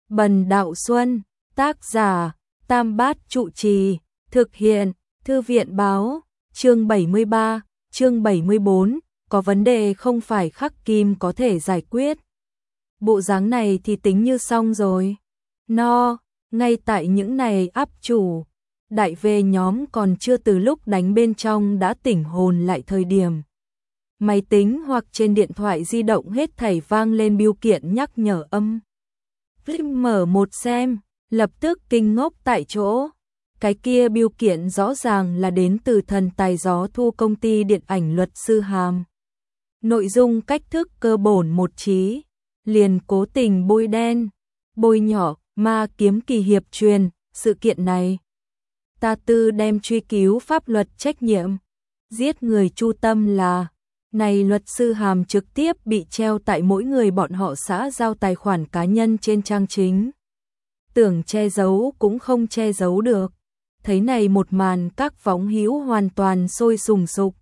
Bần Đạo Xuân, tác giả, Tam Bát Trụ Trì, thực hiện, Thư viện báo, chương 73, chương 74, có vấn đề không phải khắc kim có thể giải quyết. Bộ dáng này thì tính như xong rồi. Ngay tại những này áp chủ, đại về nhóm còn chưa từ lúc đánh bên trong đã tỉnh hồn lại thời điểm. Máy tính hoặc trên điện thoại di động hết thảy vang lên bưu kiện nhắc nhở âm. Mở một xem, lập tức kinh ngốc tại chỗ. Cái kia bưu kiện rõ ràng là đến từ thần tài gió thu công ty điện ảnh Luật Sư Hàm. Nội dung cách thức cơ bổn một trí, liền cố tình bôi đen, bôi nhỏ, ma kiếm kỳ hiệp truyền, sự kiện này. Ta tư đem truy cứu pháp luật trách nhiệm, giết người chu tâm là, này Luật Sư Hàm trực tiếp bị treo tại mỗi người bọn họ xã giao tài khoản cá nhân trên trang chính. Tưởng che giấu cũng không che giấu được. Thấy này một màn các võng hữu hoàn toàn sôi sùng sục.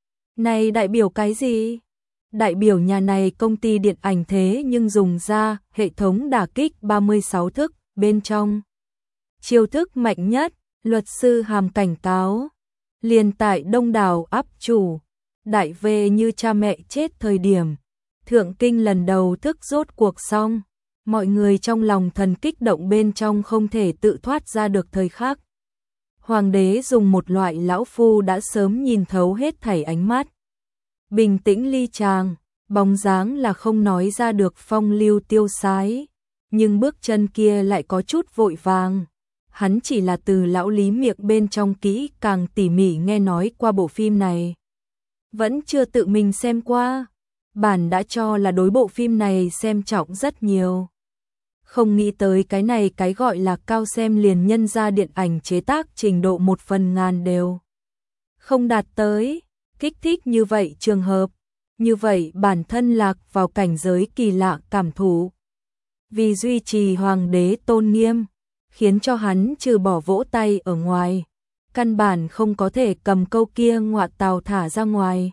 Này đại biểu cái gì? Đại biểu nhà này công ty điện ảnh thế nhưng dùng ra hệ thống đả kích 36 thức bên trong. Chiêu thức mạnh nhất, Luật Sư Hàm cảnh cáo. Liền tại đông đảo áp chủ, đại về như cha mẹ chết thời điểm. Thượng kinh lần đầu thức rốt cuộc xong. Mọi người trong lòng thần kích động bên trong không thể tự thoát ra được thời khắc. Hoàng đế dùng một loại lão phu đã sớm nhìn thấu hết thảy ánh mắt. Bình tĩnh ly tràng, bóng dáng là không nói ra được phong lưu tiêu sái. Nhưng bước chân kia lại có chút vội vàng. Hắn chỉ là từ lão lý miệng bên trong kỹ càng tỉ mỉ nghe nói qua bộ phim này. Vẫn chưa tự mình xem qua. Bản đã cho là đối bộ phim này xem trọng rất nhiều. Không nghĩ tới cái này cái gọi là cao xem liền nhân ra điện ảnh chế tác trình độ 1/1000 đều. Không đạt tới, kích thích như vậy trường hợp, như vậy bản thân lạc vào cảnh giới kỳ lạ cảm thụ. Vì duy trì hoàng đế tôn nghiêm, khiến cho hắn trừ bỏ vỗ tay ở ngoài, căn bản không có thể cầm câu kia ngọa tào thả ra ngoài.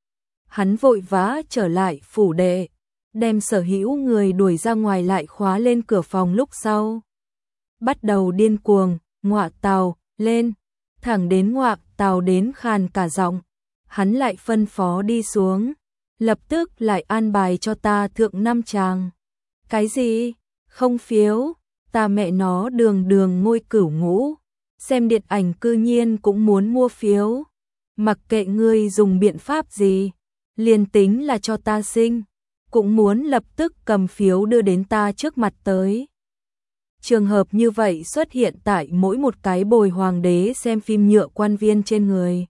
Hắn vội vã trở lại phủ đệ, đem sở hữu người đuổi ra ngoài lại khóa lên cửa phòng lúc sau. Bắt đầu điên cuồng, ngọa tào, lên, thẳng đến ngọa tào đến khàn cả giọng. Hắn lại phân phó đi xuống, lập tức lại an bài cho ta thượng 5 tràng. Cái gì? Không phiếu, ta mẹ nó đường đường ngôi cửu ngũ. Xem điện ảnh cư nhiên cũng muốn mua phiếu. Mặc kệ ngươi dùng biện pháp gì, liền tính là cho ta sinh, cũng muốn lập tức cầm phiếu đưa đến ta trước mặt tới. Trường hợp như vậy xuất hiện tại mỗi một cái bồi hoàng đế xem phim nhựa quan viên trên người.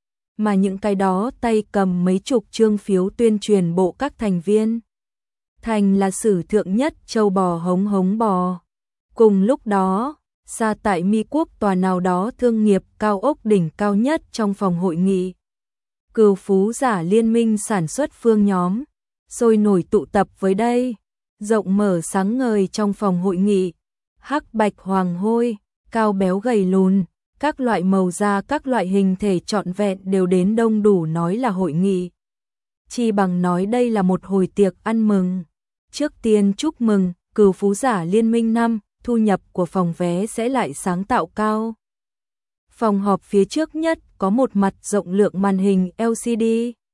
Mà những cái đó tay cầm mấy chục chương phiếu tuyên truyền bộ các thành viên. Thành là sử thượng nhất châu bò hống hống bò. Cùng lúc đó, xa tại Mi Quốc tòa nào đó thương nghiệp cao ốc đỉnh cao nhất trong phòng hội nghị. Cừu phú giả liên minh sản xuất phương nhóm, sôi nổi tụ tập với đây, rộng mở sáng ngời trong phòng hội nghị, hắc bạch hoàng hôi, cao béo gầy lùn, các loại màu da các loại hình thể trọn vẹn đều đến đông đủ nói là hội nghị. Chi bằng nói đây là một hồi tiệc ăn mừng. Trước tiên chúc mừng, cừu phú giả liên minh năm, thu nhập của phòng vé sẽ lại sáng tạo cao. Phòng họp phía trước nhất có một mặt rộng lượng màn hình LCD.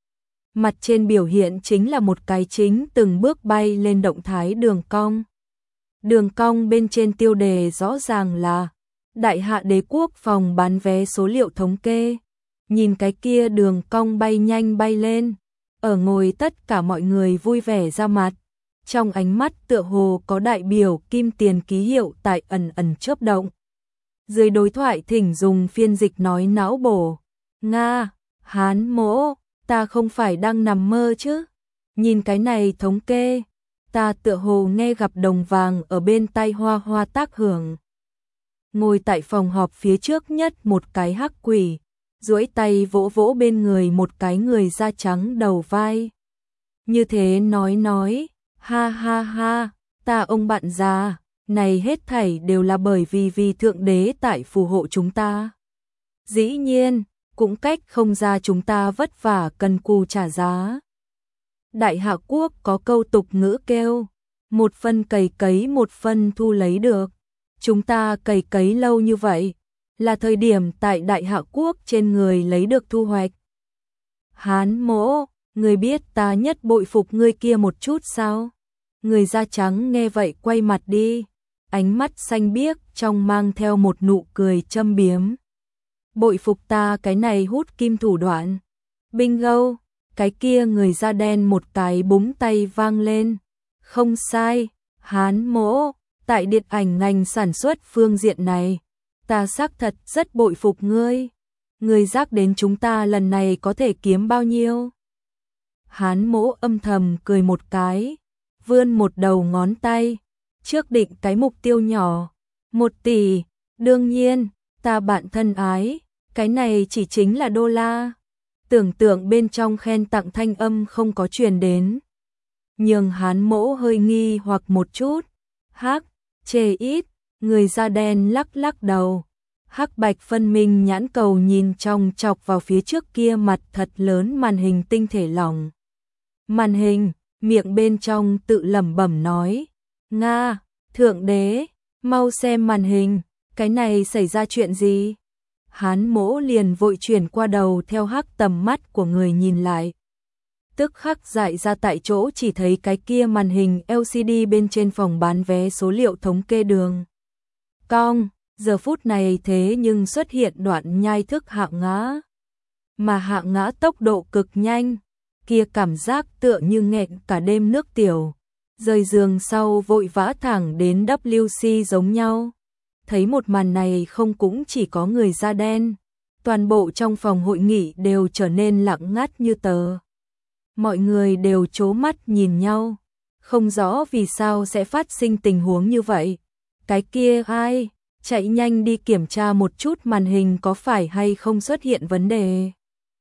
Mặt trên biểu hiện chính là một cái chính từng bước bay lên động thái đường cong. Đường cong bên trên tiêu đề rõ ràng là Đại hạ đế quốc phòng bán vé số liệu thống kê. Nhìn cái kia đường cong bay nhanh bay lên, ở ngồi tất cả mọi người vui vẻ ra mặt. Trong ánh mắt tựa hồ có đại biểu kim tiền ký hiệu tại ẩn ẩn chớp động. Dưới đối thoại thỉnh dùng phiên dịch nói não bổ. Nga, Hán mỗ, ta không phải đang nằm mơ chứ. Nhìn cái này thống kê, ta tựa hồ nghe gặp đồng vàng ở bên tai hoa hoa tác hưởng. Ngồi tại phòng họp phía trước nhất một cái hắc quỷ, duỗi tay vỗ vỗ bên người một cái người da trắng đầu vai. Như thế nói, ha ha ha, ta ông bạn già, này hết thảy đều là bởi vì thượng đế tại phù hộ chúng ta. Dĩ nhiên, cũng cách không ra chúng ta vất vả cần cù trả giá. Đại hạ quốc có câu tục ngữ kêu, một phân cày cấy một phân thu lấy được. Chúng ta cày cấy lâu như vậy, là thời điểm tại Đại Hạ Quốc trên người lấy được thu hoạch. Hán Mỗ, người biết ta nhất bội phục ngươi kia một chút sao? Người da trắng nghe vậy quay mặt đi, ánh mắt xanh biếc trong mang theo một nụ cười châm biếm. Bội phục ta cái này hút kim thủ đoạn. Bingo, cái kia người da đen một cái búng tay vang lên. Không sai, Hán Mỗ, tại điện ảnh ngành sản xuất phương diện này, ta xác thật rất bội phục ngươi. Ngươi giác đến chúng ta lần này có thể kiếm bao nhiêu? Hán Mỗ âm thầm cười một cái, vươn một đầu ngón tay, trước định cái mục tiêu nhỏ, 1 tỷ, đương nhiên, ta bạn thân ái, cái này chỉ chính là đô la. Tưởng tượng bên trong khen tặng thanh âm không có truyền đến. Nhưng Hán Mỗ hơi nghi hoặc một chút, hắc, chê ít, người da đen lắc lắc đầu. Hắc bạch phân minh nhãn cầu nhìn trong chọc vào phía trước kia mặt thật lớn màn hình tinh thể lỏng. Màn hình, miệng bên trong tự lẩm bẩm nói, Nga, Thượng Đế, mau xem màn hình, cái này xảy ra chuyện gì? Hán Mỗ liền vội chuyển qua đầu theo hắc tầm mắt của người nhìn lại. Tức khắc dại ra tại chỗ chỉ thấy cái kia màn hình LCD bên trên phòng bán vé số liệu thống kê đường cong. Giờ phút này thế nhưng xuất hiện đoạn nhai thức hạ ngã. Mà hạ ngã tốc độ cực nhanh, kia cảm giác tựa như nghẹn cả đêm nước tiểu. Rời giường sau vội vã thẳng đến WC giống nhau. Thấy một màn này không cũng chỉ có người da đen. Toàn bộ trong phòng hội nghị đều trở nên lặng ngắt như tờ. Mọi người đều trố mắt nhìn nhau. Không rõ vì sao sẽ phát sinh tình huống như vậy. Cái kia ai? Chạy nhanh đi kiểm tra một chút màn hình có phải hay không xuất hiện vấn đề.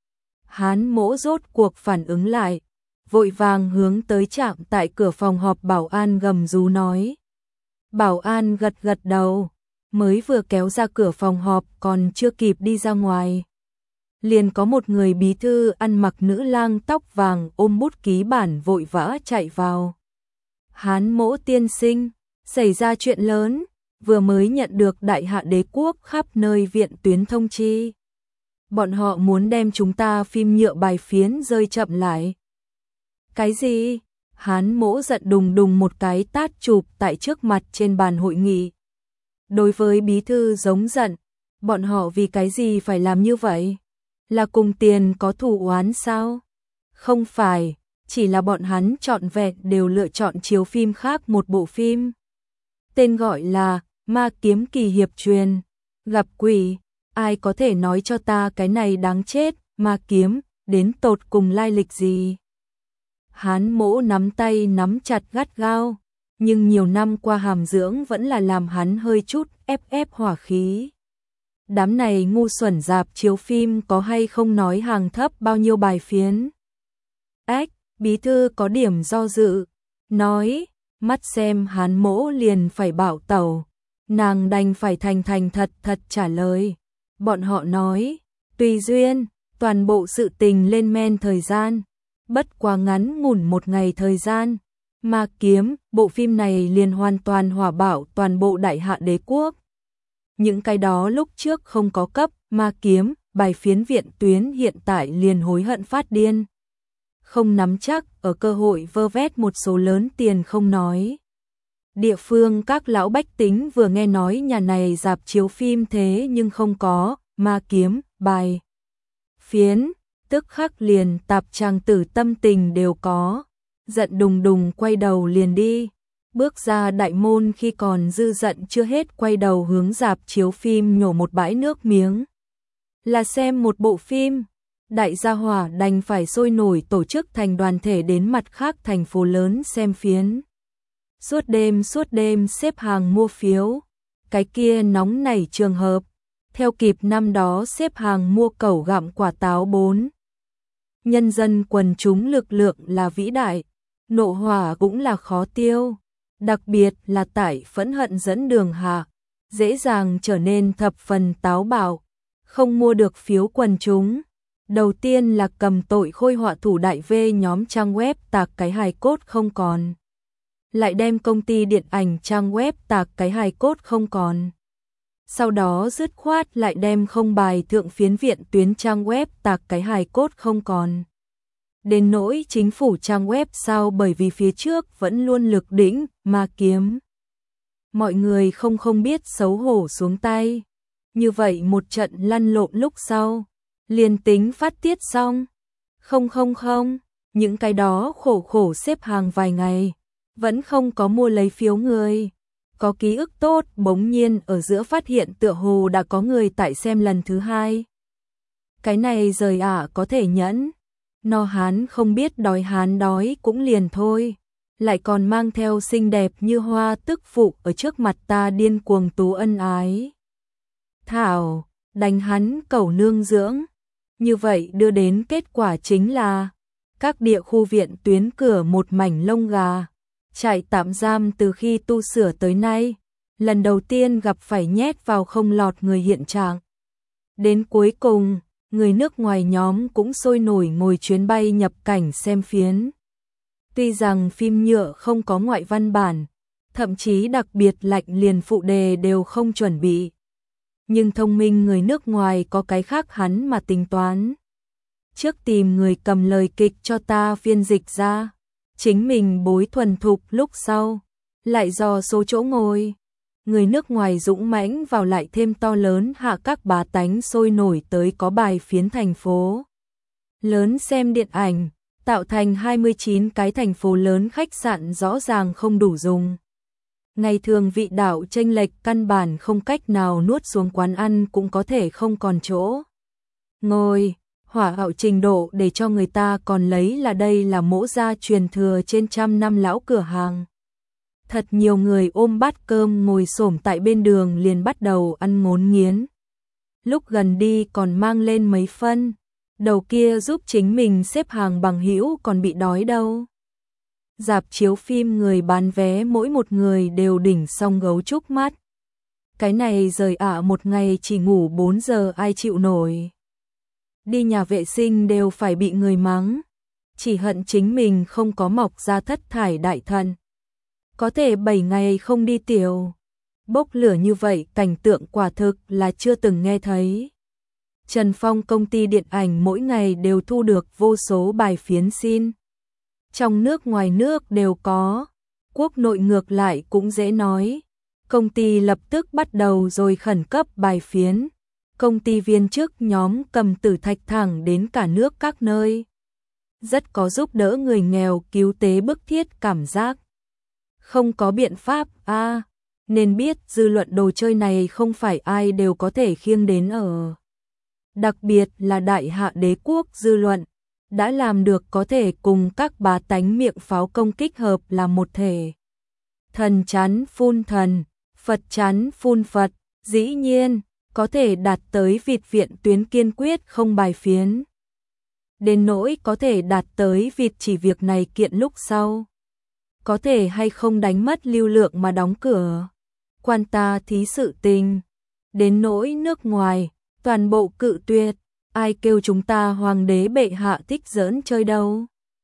Hán Mỗ rốt cuộc phản ứng lại, vội vàng hướng tới trạm tại cửa phòng họp bảo an gầm rú nói. Bảo an gật gật đầu, mới vừa kéo ra cửa phòng họp còn chưa kịp đi ra ngoài. Liền có một người bí thư ăn mặc nữ lang tóc vàng ôm bút ký bản vội vã chạy vào. Hán Mỗ tiên sinh, xảy ra chuyện lớn. Vừa mới nhận được Đại Hạ Đế quốc khắp nơi viện tuyến thông chi. Bọn họ muốn đem chúng ta phim nhựa bài phiến rơi chậm lại. Cái gì? Hán Mỗ giận đùng đùng một cái tát chụp tại trước mặt trên bàn hội nghị. Đối với bí thư giống giận, bọn họ vì cái gì phải làm như vậy? Là cùng tiền có thù oán sao? Không phải, chỉ là bọn hắn trọn vẹn đều lựa chọn chiếu phim khác một bộ phim. Tên gọi là Ma Kiếm Kỳ Hiệp Truyền. Gặp quỷ, ai có thể nói cho ta cái này đáng chết, ma kiếm, đến tột cùng lai lịch gì? Hán Mỗ nắm tay nắm chặt gắt gao, nhưng nhiều năm qua hàm dưỡng vẫn là làm hắn hơi chút ép hỏa khí. Đám này ngu xuẩn rạp chiếu phim có hay không nói hàng thấp bao nhiêu bài phiến? Ếch, bí thư có điểm do dự, nói, mắt xem Hán Mỗ liền phải bảo tẩu. Nàng đành phải thành thật trả lời. Bọn họ nói, tùy duyên, toàn bộ sự tình lên men thời gian, bất quá ngắn ngủn một ngày thời gian. Ma Kiếm, bộ phim này liền hoàn toàn hỏa bạo toàn bộ Đại Hạ Đế quốc. Những cái đó lúc trước không có cấp, Ma Kiếm, bài phiến viện tuyến hiện tại liền hối hận phát điên. Không nắm chắc, ở cơ hội vơ vét một số lớn tiền không nói. Địa phương các lão bách tính vừa nghe nói nhà này rạp chiếu phim thế nhưng không có, Ma Kiếm, bài phiến, tức khắc liền tạp trang tử tâm tình đều có. Giận đùng đùng quay đầu liền đi, bước ra đại môn khi còn dư giận chưa hết quay đầu hướng rạp chiếu phim nhổ một bãi nước miếng. Là xem một bộ phim, đại gia hỏa đành phải sôi nổi tổ chức thành đoàn thể đến mặt khác thành phố lớn xem phiến. Suốt đêm xếp hàng mua phiếu, cái kia nóng nảy trường hợp, theo kịp năm đó xếp hàng mua cẩu gặm quả táo 4. Nhân dân quần chúng lực lượng là vĩ đại, nộ hỏa cũng là khó tiêu, đặc biệt là tại phẫn hận dẫn đường hạ, dễ dàng trở nên thập phần táo bạo, không mua được phiếu quần chúng. Đầu tiên là cầm tội khôi họa thủ đại V nhóm trang web tạc cái hài cốt không còn. lại đem công ty điện ảnh trang web tạc cái hài cốt không còn. Sau đó dứt khoát lại đem không bài thượng phiến viện tuyến trang web tạc cái hài cốt không còn. Đến nỗi chính phủ trang web sao, bởi vì phía trước vẫn luôn lực đỉnh mà kiếm. Mọi người không biết xấu hổ xuống tay. Như vậy một trận lăn lộn lúc sau, liền tính phát tiết xong. Không, những cái đó khổ xếp hàng vài ngày, vẫn không có mua lấy phiếu người. Có ký ức tốt, bỗng nhiên ở giữa phát hiện tựa hồ đã có người tại xem lần thứ hai. Cái này rời có thể nhẫn. No hán không biết đói hán đói cũng liền thôi. Lại còn mang theo xinh đẹp như hoa tức phụ ở trước mặt ta điên cuồng tú ân ái. Thảo, đánh hắn cẩu nương dưỡng. Như vậy đưa đến kết quả chính là các địa khu viện tuyến cửa một mảnh lông gà. Trại tạm giam từ khi tu sửa tới nay, lần đầu tiên gặp phải nhét vào không lọt người hiện trạng. Đến cuối cùng, người nước ngoài nhóm cũng sôi nổi ngồi chuyến bay nhập cảnh xem phiến. Tuy rằng phim nhựa không có ngoại văn bản, thậm chí đặc biệt lạnh liền phụ đề đều không chuẩn bị. Nhưng thông minh người nước ngoài có cái khác hắn mà tính toán. Trước tìm người cầm lời kịch cho ta phiên dịch ra, chính mình bối thuần thục lúc sau, lại dò số chỗ ngồi. Người nước ngoài dũng mãnh vào lại thêm to lớn hạ các bá tánh sôi nổi tới có bài phiến thành phố lớn xem điện ảnh, tạo thành 29 cái thành phố lớn khách sạn rõ ràng không đủ dùng. Ngày thường vị đạo chênh lệch căn bản không cách nào nuốt xuống, quán ăn cũng có thể không còn chỗ ngồi, hỏa hậu trình độ để cho người ta còn lấy là đây là mỗ gia truyền thừa trên 100 năm lão cửa hàng. Thật nhiều người ôm bát cơm ngồi xổm tại bên đường liền bắt đầu ăn ngốn nghiến. Lúc gần đi còn mang lên mấy phân, đầu kia giúp chính mình xếp hàng bằng hữu còn bị đói đâu. Rạp chiếu phim người bán vé mỗi một người đều đỉnh xong gấu trúc mắt. Cái này rời một ngày chỉ ngủ 4 giờ ai chịu nổi. Đi nhà vệ sinh đều phải bị người mắng. Chỉ hận chính mình không có mọc ra thất thải đại thận. Có thể 7 ngày không đi tiểu. Bốc lửa như vậy cảnh tượng quả thực là chưa từng nghe thấy. Trần Phong công ty điện ảnh mỗi ngày đều thu được vô số bài phiến xin. Trong nước ngoài nước đều có. Quốc nội ngược lại cũng dễ nói. Công ty lập tức bắt đầu rồi khẩn cấp bài phiến. Công ty viên chức nhóm cầm tử thạch thẳng đến cả nước các nơi. Rất có giúp đỡ người nghèo cứu tế bức thiết cảm giác. Không có biện pháp nên biết dư luận đồ chơi này không phải ai đều có thể khiêng đến ở. Đặc biệt là đại hạ đế quốc dư luận, đã làm được có thể cùng các bá tánh miệng pháo công kích hợp là một thể. Thần chán phun thần, Phật chán phun Phật, dĩ nhiên, có thể đạt tới vịt viện tuyến kiên quyết không bài phiến. Đến nỗi có thể đạt tới vịt chỉ việc này kiện lúc sau. Có thể hay không đánh mất lưu lượng mà đóng cửa. Quan ta thí sự tình. Đến nỗi nước ngoài, toàn bộ cự tuyệt. Ai kêu chúng ta hoàng đế bệ hạ thích giỡn chơi đâu.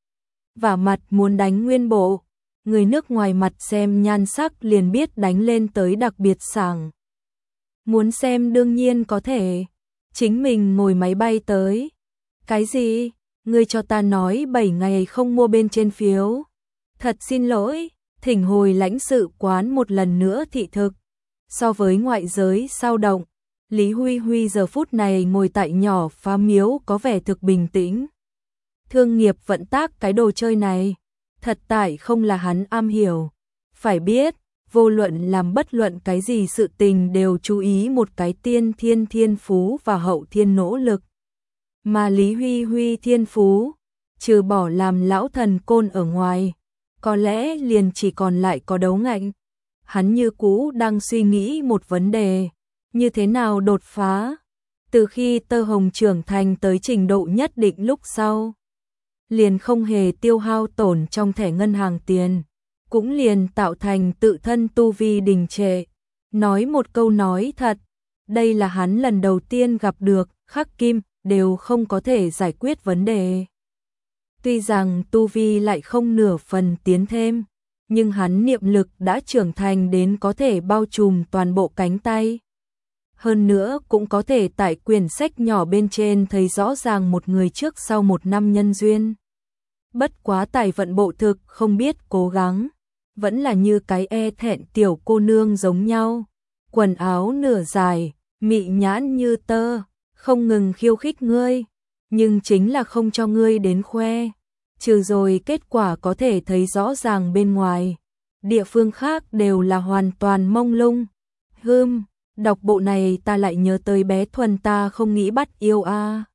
Vả mặt muốn đánh nguyên bộ. Người nước ngoài mặt xem nhan sắc liền biết đánh lên tới đặc biệt sảng. Muốn xem đương nhiên có thể. Chính mình ngồi máy bay tới. Cái gì? Ngươi cho ta nói 7 ngày không mua bên trên phiếu. Thật xin lỗi, thỉnh hồi lãnh sự quán một lần nữa thị thực. So với ngoại giới sao động, Lý Huy Huy giờ phút này ngồi tại nhỏ phá miếu có vẻ thực bình tĩnh. Thương nghiệp vận tác cái đồ chơi này, thật tại không là hắn am hiểu. Phải biết, vô luận làm bất luận cái gì sự tình đều chú ý một cái tiên thiên thiên phú và hậu thiên nỗ lực. Mà Lý Huy Huy thiên phú, trừ bỏ làm lão thần côn ở ngoài, có lẽ liền chỉ còn lại có đấu ngạnh. Hắn như cũ đang suy nghĩ một vấn đề, như thế nào đột phá. Từ khi Tơ Hồng trưởng thành tới trình độ nhất định lúc sau, liền không hề tiêu hao tổn trong thẻ ngân hàng tiền, cũng liền tạo thành tự thân tu vi đình trệ. Nói một câu nói thật, đây là hắn lần đầu tiên gặp được khắc kim đều không có thể giải quyết vấn đề. Tuy rằng tu vi lại không nửa phần tiến thêm, nhưng hắn niệm lực đã trưởng thành đến có thể bao trùm toàn bộ cánh tay. Hơn nữa cũng có thể tại quyển sách nhỏ bên trên thấy rõ ràng một người trước sau một năm nhân duyên. Bất quá tài vận bộ thực không biết cố gắng, vẫn là như cái e thẹn tiểu cô nương giống nhau. Quần áo nửa dài, mị nhãn như tơ, không ngừng khiêu khích ngươi, nhưng chính là không cho ngươi đến khoe. Trừ rồi kết quả có thể thấy rõ ràng bên ngoài, địa phương khác đều là hoàn toàn mông lung. Đọc bộ này ta lại nhớ tới bé Thuần ta không nghĩ bắt yêu a.